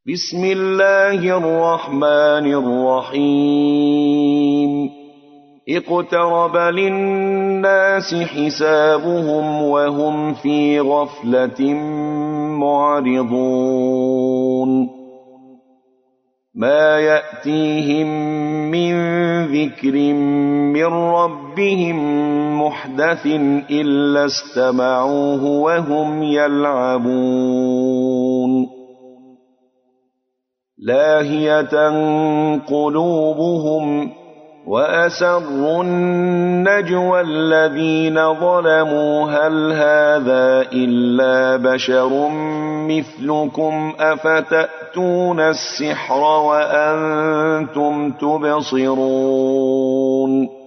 بسم الله الرحمن الرحيم اقترب للناس حسابهم وهم في غفلة معرضون ما يأتيهم من ذكر من ربهم محدث إلا استمعوه وهم يلعبون لاهية قلوبهم وأسروا النجوى الذين ظلموا هل هذا إلا بشر مثلكم أفتأتون السحر وأنتم تبصرون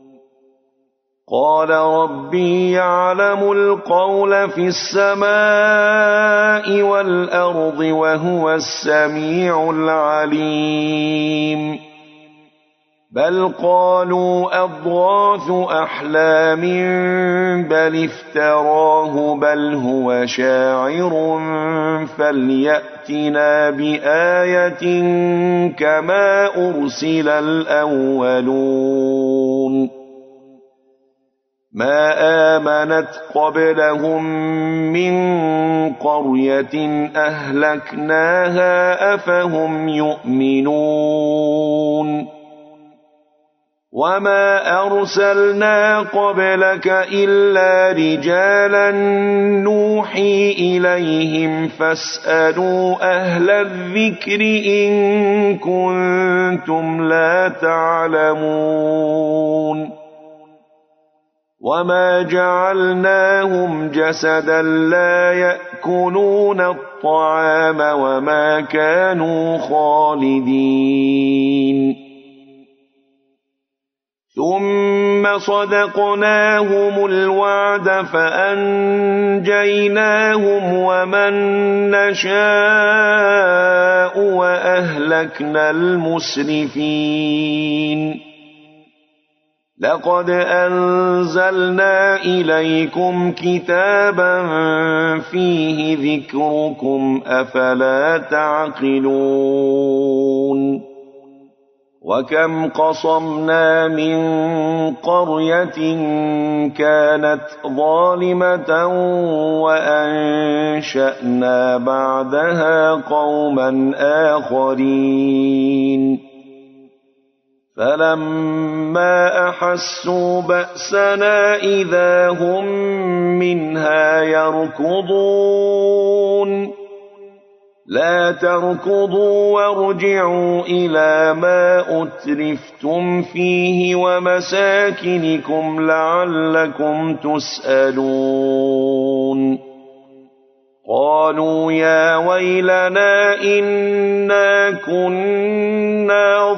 قال ربي يعلم القول في السماء والأرض وهو السميع العليم بل قالوا أضغاث أحلام بل افتراه بل هو شاعر فليأتنا بآية كما أرسل الأولون ما آمنت قبلهم من قرية أهلكناها أفهم يؤمنون وما أرسلنا قبلك إلا رجالا نوحي إليهم فاسألوا أهل الذكر إن كنتم لا تعلمون وما جعلناهم جسدا لا يأكلون الطعام وما كانوا خالدين ثم صدقناهم الوعد فأنجيناهم ومن نشاء وأهلكنا المسرفين لقد أنزلنا إليكم كتابا فيه ذكركم أفلا تعقلون وكم قصمنا من قرية كانت ظالمة وأنشأنا بعدها قوما آخرين فلما أحسوا بأسنا إذا هم منها يركضون لا تركضوا وارجعوا إلى ما أترفتم فيه ومساكنكم لعلكم تسألون قالوا يا ويلنا إنا كنا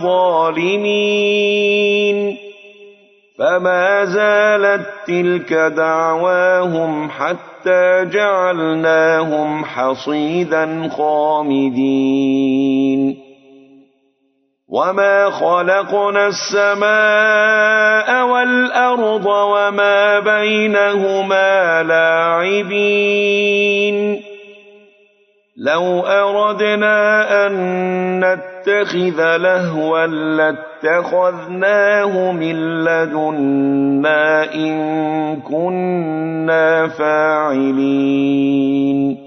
ظالمين فما زالت تلك دعواهم حتى جعلناهم حصيدا خامدين وما خلقنا السماء والأرض وما بينهما لاعبين لو أردنا أن نتخذ لهوا لاتخذناه من لدنا إن كنا فاعلين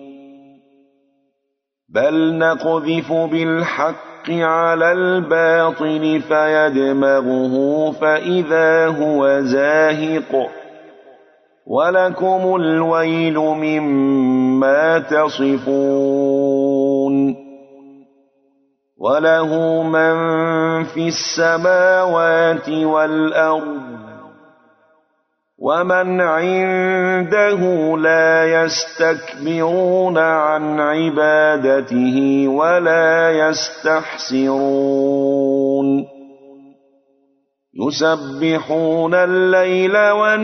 بل نقذف بالحق على الباطل فيدمغه فإذا هو زاهق ولكم الويل مما تصفون وله من في السماوات والأرض ومن عنده لا يستكبرون عن عبادته ولا يستحسرون يسبحون الليل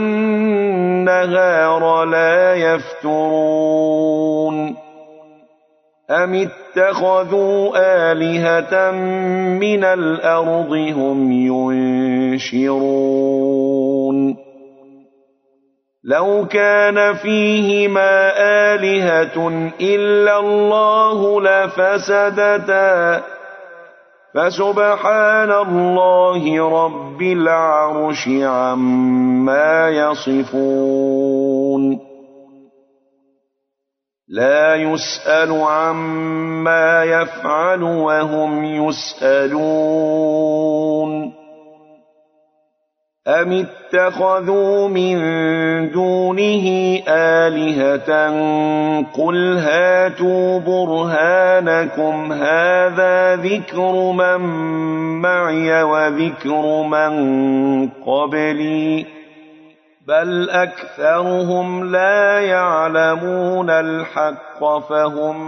والنهار لا يفترون أم اتخذوا آلهة من الأرض هم ينشرون لو كان فيهما آلهة إلا الله لفسدتا فسبحان الله رب العرش عما يصفون لا يسأل عما يفعل وهم يسألون أم اتخذوا من دونه آلهة قل هاتوا برهانكم هذا ذكر من معي وذكر من قبلي بل أكثرهم لا يعلمون الحق فهم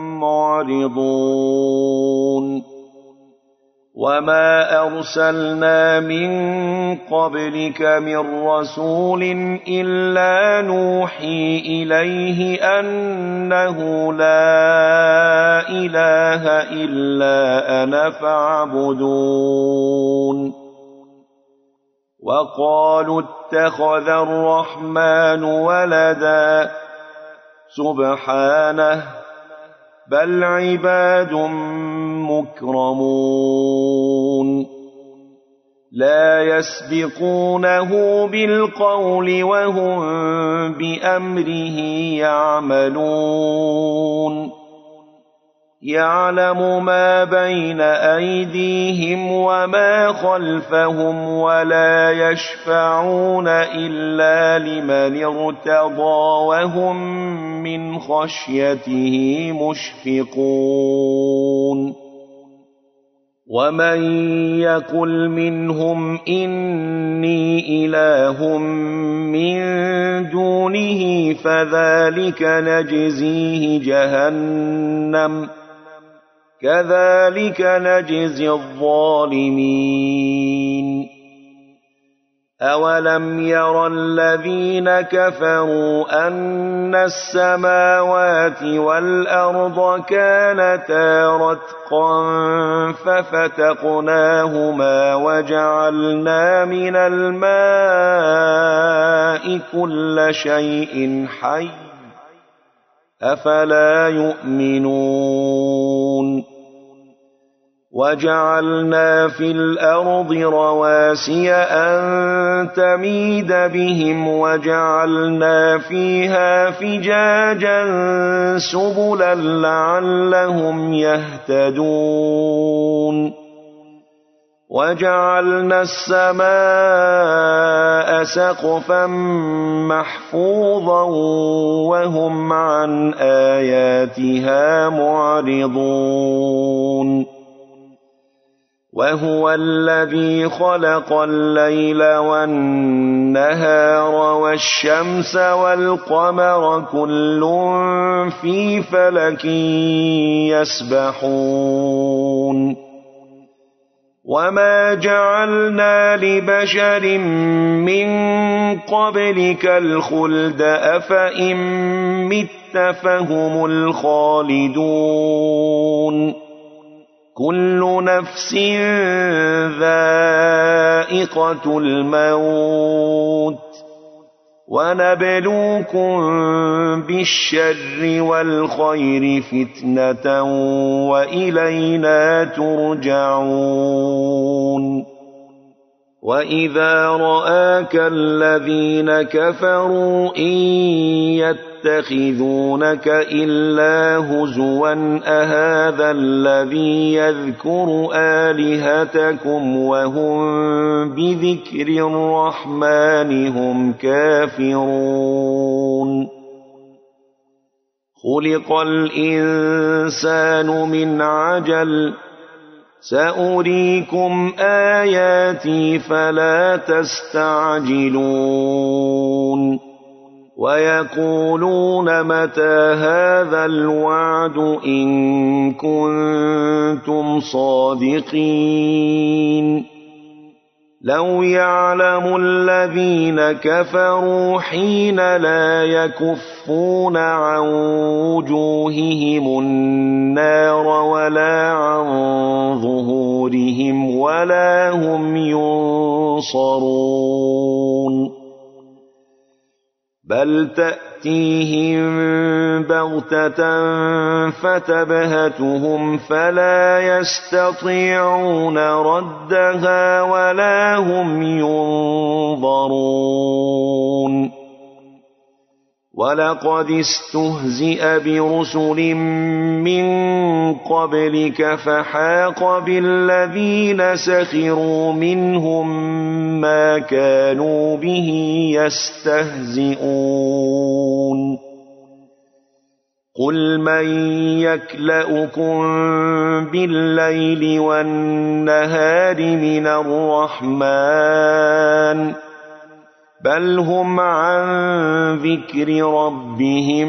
معرضون وما أرسلنا من قبلك من رسول إلا نوحي إليه أنه لا إله إلا أنا فاعبدون وقالوا اتخذ الرحمن ولدا سبحانه بل عباد مكرمون لا يسبقونه بالقول وهم بأمره يعملون يعلم ما بين أيديهم وما خلفهم ولا يشفعون إلا لمن ارتضى وهم من خشيته مشفقون ومن يقل منهم إني إله من دونه فذلك نجزيه جهنم كذلك نجزي الظالمين أولم ير الذين كفروا أن السماوات والأرض كانتا رتقا ففتقناهما وجعلنا من الماء كل شيء حي أفلا يؤمنون وجعلنا في الأرض رواسي أن تميد بهم وجعلنا فيها فجاجا سبلا لعلهم يهتدون وجعلنا السماء سقفا محفوظا وهم عن آياتها معرضون وهو الذي خلق الليل والنهار والشمس والقمر كل في فلك يسبحون وما جعلنا لبشر من قبلك الخلد أفإن مت فهم الخالدون كل نفس ذائقة الموت ونبلوكم بالشر والخير فتنة وإلينا ترجعون وإذا رآك الذين كفروا إن يتخذونك إلا هزوا أهذا الذي يذكر آلهتكم وهم بذكر الرحمن هم كافرون خلق الإنسان من عجل سأريكم آياتي فلا تستعجلون ويقولون متى هذا الوعد إن كنتم صادقين لو يعلم الذين كفروا حين لا يكفون عن وجوههم النار ولا عن ظهورهم ولا هم ينصرون بل تأتيهم بغتة فتبهتهم فلا يستطيعون ردها ولا هم ينظرون ولقد استهزئ برسل من قبلك فحاق بالذين سخروا منهم ما كانوا به يستهزئون قل من يكلؤكم بالليل والنهار من الرحمن بل هم عن ذكر ربهم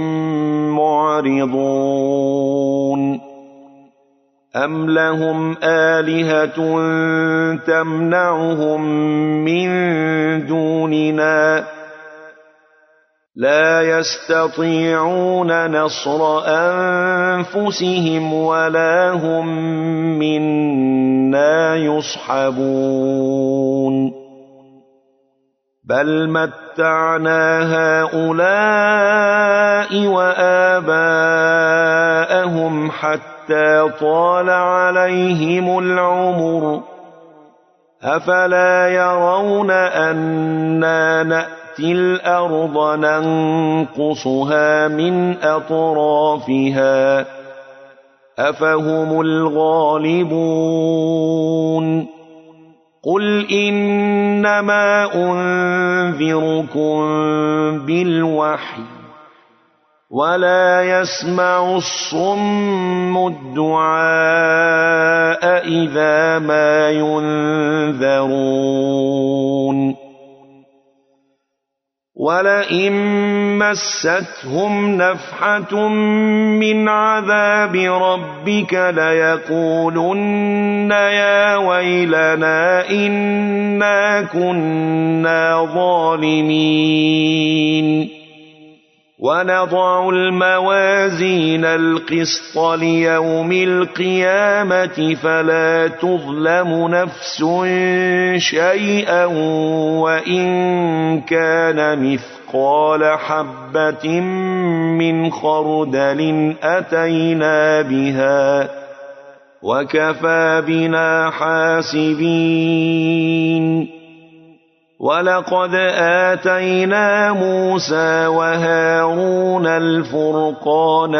معرضون أم لهم آلهة تمنعهم من دوننا لا يستطيعون نصر أنفسهم ولا هم منا يصحبون بل متعنا هؤلاء وآباءهم حتى طال عليهم العمر أفلا يرون أنا نأتي الأرض ننقصها من أطرافها أفهم الغالبون قل إنما أنذركم بالوحي ولا يسمع الصم الدعاء إذا ما ينذرون ولئن مستهم نفحة من عذاب ربك ليقولن يا ويلنا إنا كنا ظالمين ونضع الموازين القسط ليوم القيامة فلا تظلم نفس شيئا وإن كان مثقال حبة من خردل أتينا بها وكفى بنا حاسبين ولقد آتينا موسى وهارون الفرقان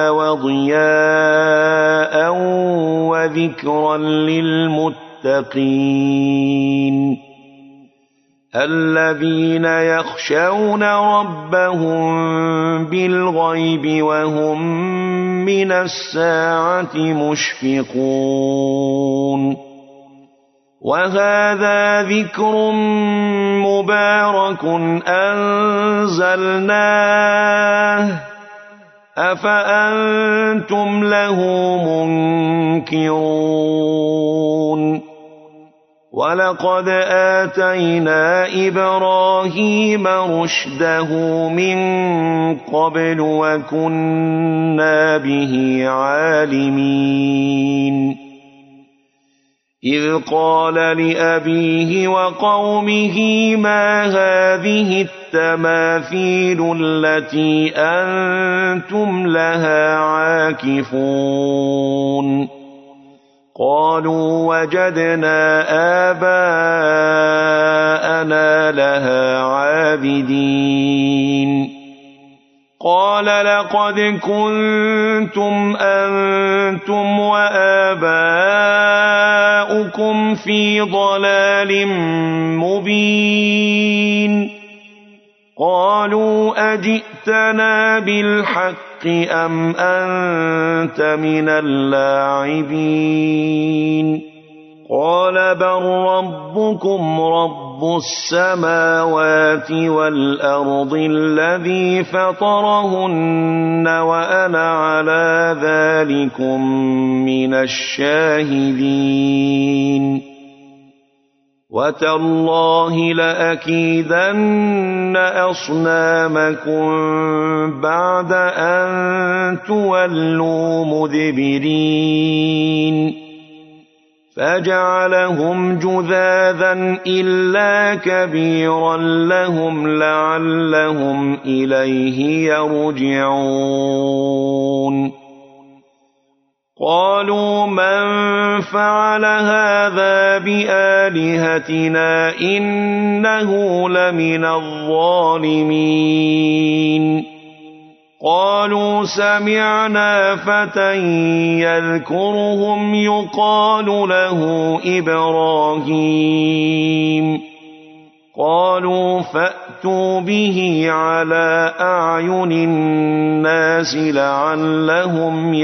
وضياء وذكرا للمتقين الذين يخشون ربهم بالغيب وهم من الساعة مشفقون وهذا ذكر مبارك أنزلناه أفأنتم له منكرون ولقد آتينا إبراهيم رشده من قبل وكنا به عالمين إذ قال لأبيه وقومه ما هذه التماثيل التي أنتم لها عاكفون قالوا وجدنا آباءنا لها عابدين قال لقد كنتم أنتم وآباؤكم في ضلال مبين قالوا أجئتنا بالحق أم أنت من اللاعبين قال بل ربكم رب السماوات والأرض الذي فطرهن وأنا على ذلكم من الشاهدين وتالله لأكيدن أصنامكم بعد أن تولوا مدبرين فجعلهم جذاذا إلا كبيرا لهم لعلهم إليه يرجعون قالوا من فعل هذا بآلهتنا إنه لمن الظالمين قالوا سمعنا فتى يذكرهم يقال له إبراهيم قالوا فأتوا به على أعين الناس لعلهم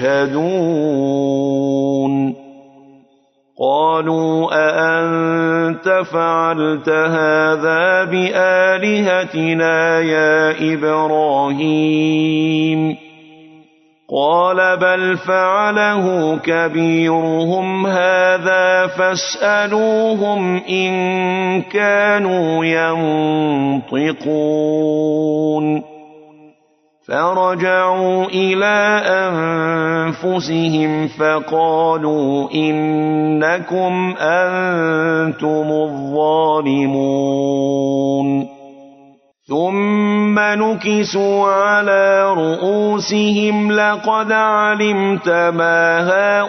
يشهدون قالوا أأنت فعلت هذا بآلهتنا يا إبراهيم قال بل فعله كبيرهم هذا فاسألوهم إن كانوا ينطقون فرجعوا إلى أنفسهم فقالوا إنكم أنتم الظالمون ثم نكسوا على رؤوسهم لقد علمت ما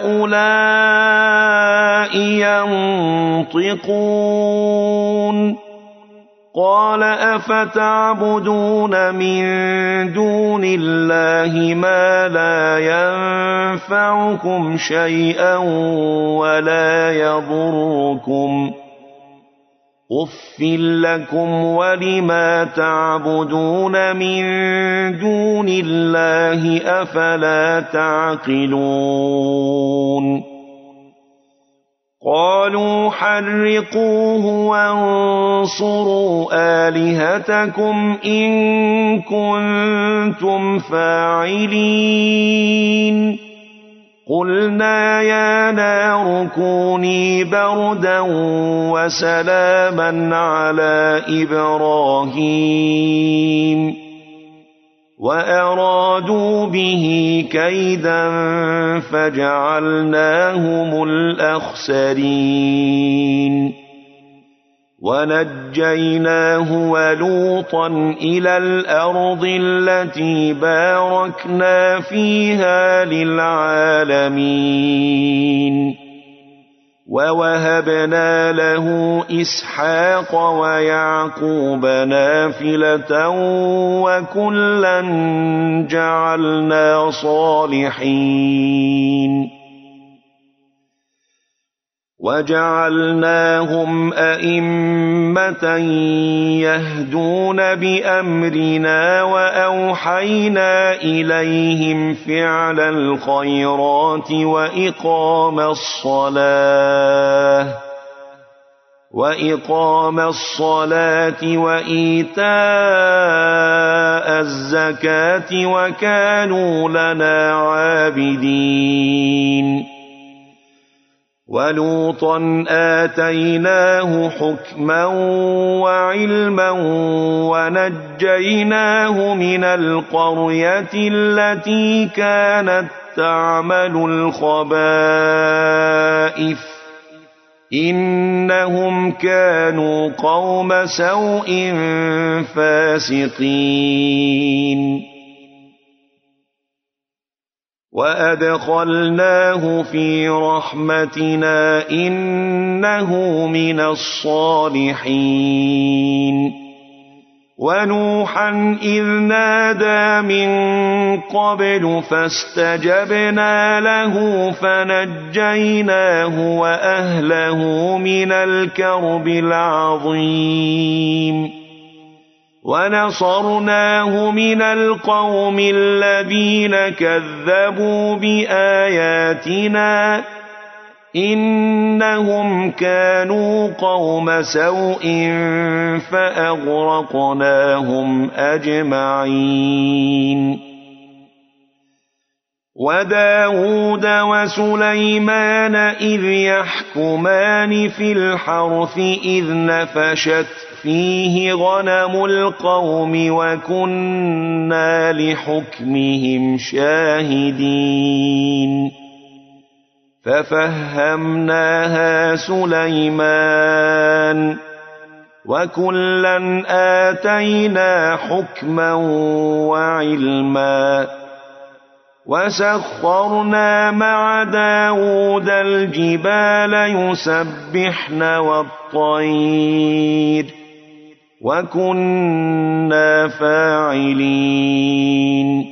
هؤلاء ينطقون قال أفتعبدون من دون الله ما لا ينفعكم شيئا ولا يضركم أف لكم ولما تعبدون من دون الله أفلا تعقلون قالوا حرقوه وانصروا آلهتكم إن كنتم فاعلين قلنا يا نار كوني بردا وسلاما على إبراهيم وأرادوا به كيدا فجعلناهم الأخسرين ونجيناه ولوطا إلى الأرض التي باركنا فيها للعالمين ووهبنا له إسحاق ويعقوب نافلة وكلا جعلنا صالحين وجعلناهم أئمة يهدون بأمرنا وأوحينا إليهم فعل الخيرات وإقام الصلاة وإيتاء الزكاة وكانوا لنا عابدين ولوطا آتيناه حكما وعلما ونجيناه من القرية التي كانت تعمل الخبائث إنهم كانوا قوم سوء فاسقين وأدخلناه في رحمتنا إنه من الصالحين ونوحا إذ نادى من قبل فاستجبنا له فنجيناه وأهله من الكرب العظيم ونصرناه من القوم الذين كذبوا بآياتنا إنهم كانوا قوم سوء فأغرقناهم أجمعين وداود وسليمان إذ يحكمان في الحرث إذ نفشت فيه غنم القوم وكنا لحكمهم شاهدين ففهمناها سليمان وكلا آتينا حكما وعلما وسخرنا مع داود الجبال يسبحن والطير وكنا فاعلين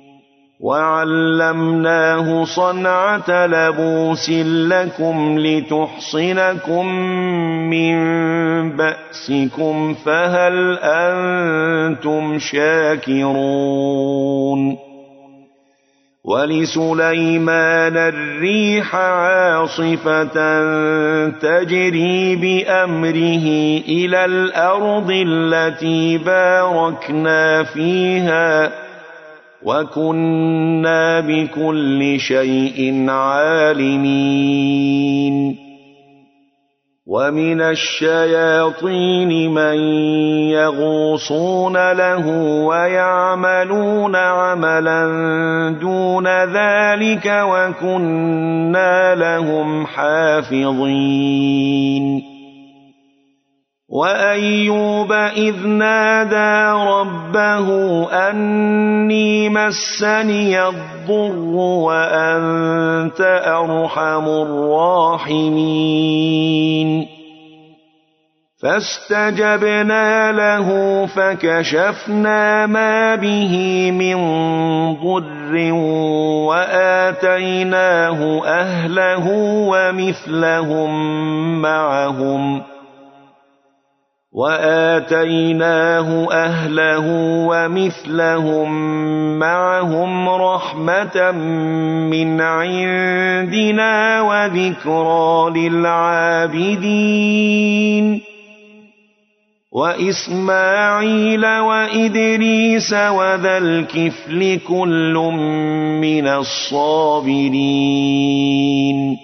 وعلمناه صنعة لبوس لكم لتحصنكم من بأسكم فهل أنتم شاكرون ولسليمان الريح عاصفة تجري بأمره إلى الأرض التي باركنا فيها وكنا بكل شيء عالمين ومن الشياطين من يغوصون له ويعملون عملا دون ذلك وكنا لهم حافظين وأيوب إذ نادى ربه أني مسني الضر وأنت أرحم الراحمين فاستجبنا له فكشفنا ما به من ضر وآتيناه أهله ومثلهم معهم رحمة من عندنا وذكرى للعابدين وإسماعيل وإدريس وذا الكفل كل من الصابرين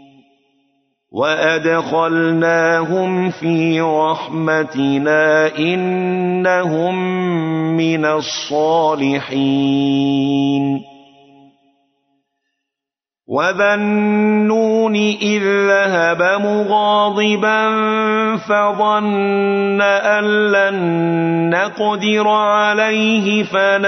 وأدخلناهم في رحمتنا إنهم من الصالحين وذا النون إذ ذهب مغاضبا فظن أن لن نقدر عليه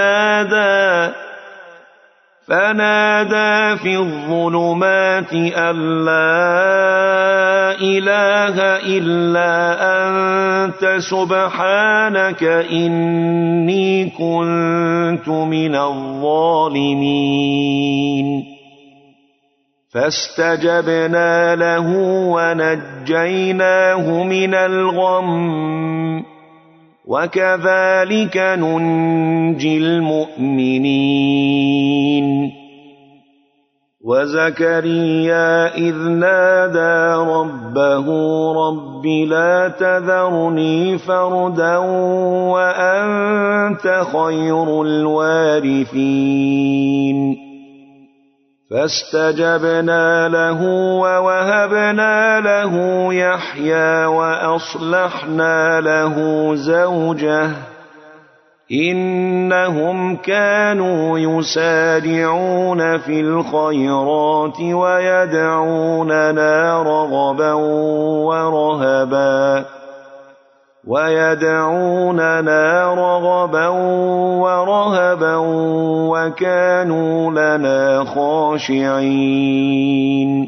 فنادى في الظلمات أن لا إله إلا أنت سبحانك إني كنت من الظالمين فاستجبنا له ونجيناه من الغم وكذلك ننجي المؤمنين وزكريا إذ نادى ربه رب لا تذرني فردا وأنت خير الوارثين فاستجبنا له ووهبنا له يحيى وأصلحنا له زوجه إنهم كانوا يسارعون في الخيرات ويدعوننا رغبا ورهبا وكانوا لنا خاشعين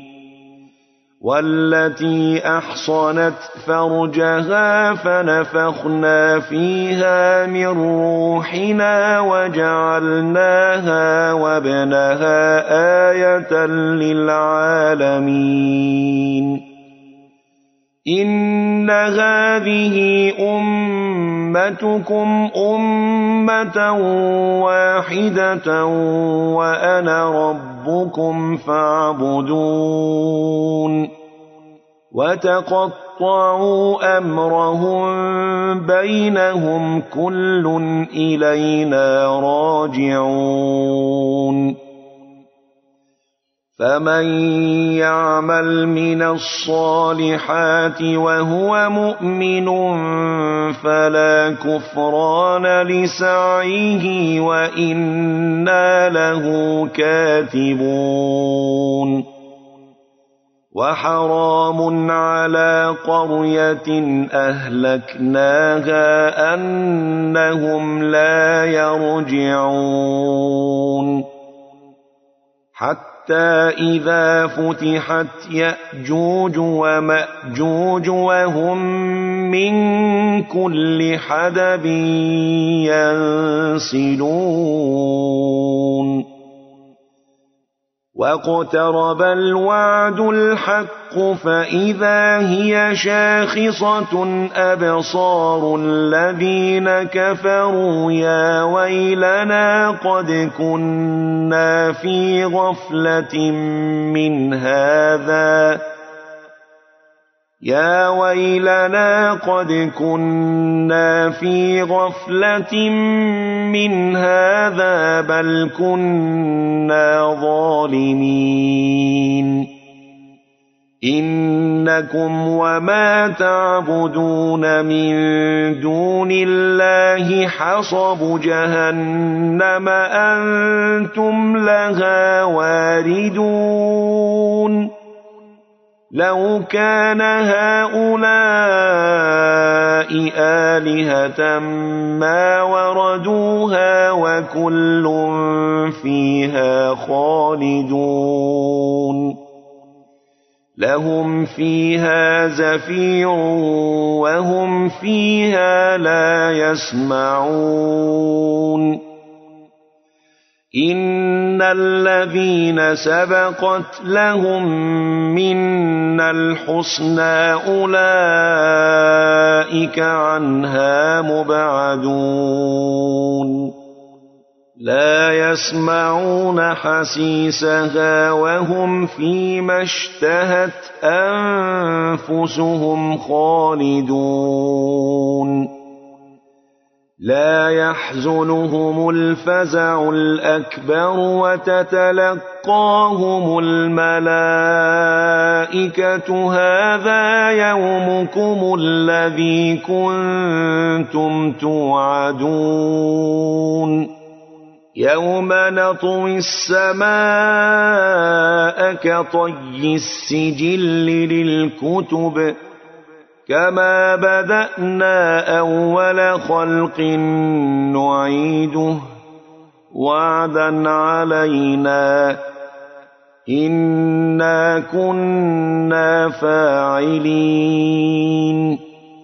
والتي أحصنت فرجها فنفخنا فيها من روحنا وجعلناها وابنها آية للعالمين إن هذه أمتكم أمة واحدة وأنا ربكم فاعبدون وتقطعوا أمرهم بينهم كل إلينا راجعون فمن يعمل من الصالحات وهو مؤمن فلا كفران لسعيه وإنا له كاتبون وحرام على قرية أهلكناها أنهم لا يرجعون حتى إذا فتحت يأجوج ومأجوج وهم من كل حدب ينسلون واقترب الوعد الحق فإذا هي شاخصة أبصار الذين كفروا يا ويلنا قد كنا في غفلة من هذا يا ويلنا قد كنا في غفلة من هذا بل كنا ظالمين إنكم وما تعبدون من دون الله حصب جهنم أنتم لها واردون لو كان هؤلاء آلهة ما وردوها وكل فيها خالدون لهم فيها زفير وهم فيها لا يسمعون إن الذين سبقت لهم منا الحسنى أولئك عنها مبعدون لا يسمعون حسيسها وهم فيما اشتهت أنفسهم خالدون لا يحزنهم الفزع الأكبر وتتلقاهم الملائكة هذا يومكم الذي كنتم توعدون يوم نطوي السماء كطي السجل للكتب كما بدأنا أول خلق نعيده وعدا علينا إنا كنا فاعلين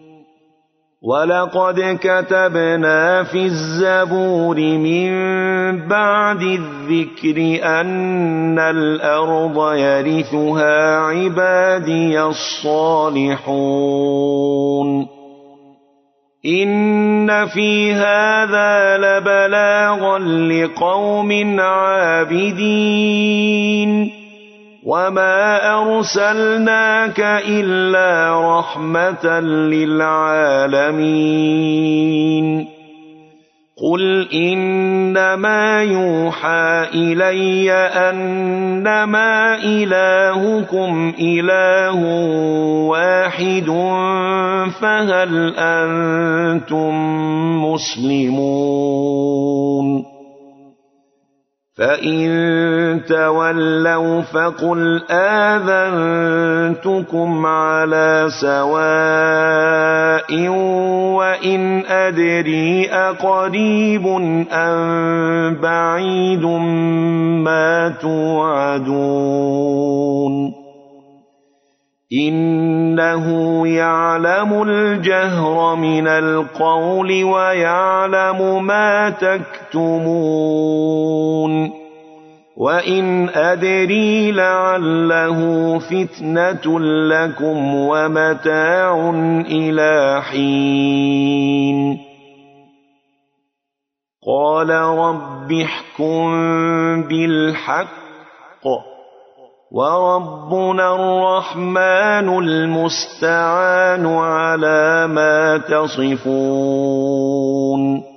ولقد كتبنا في الزبور من بعد الذكر أن الأرض يرثها عبادي الصالحون إن في هذا لبلاغا لقوم عابدين وما أرسلناك إلا رحمة للعالمين قل إنما يوحى إلي أنما إلهكم إله واحد فهل أنتم مسلمون فإن تولوا فقل آذنتكم على سواء وإن أدري أقريب أم بعيد ما توعدون إنه يعلم الجهر من القول ويعلم ما تكتمون وإن أدري لعله فتنة لكم ومتاع إلى حين قال رب احكم بالحق وربنا الرحمن المستعان على ما تصفون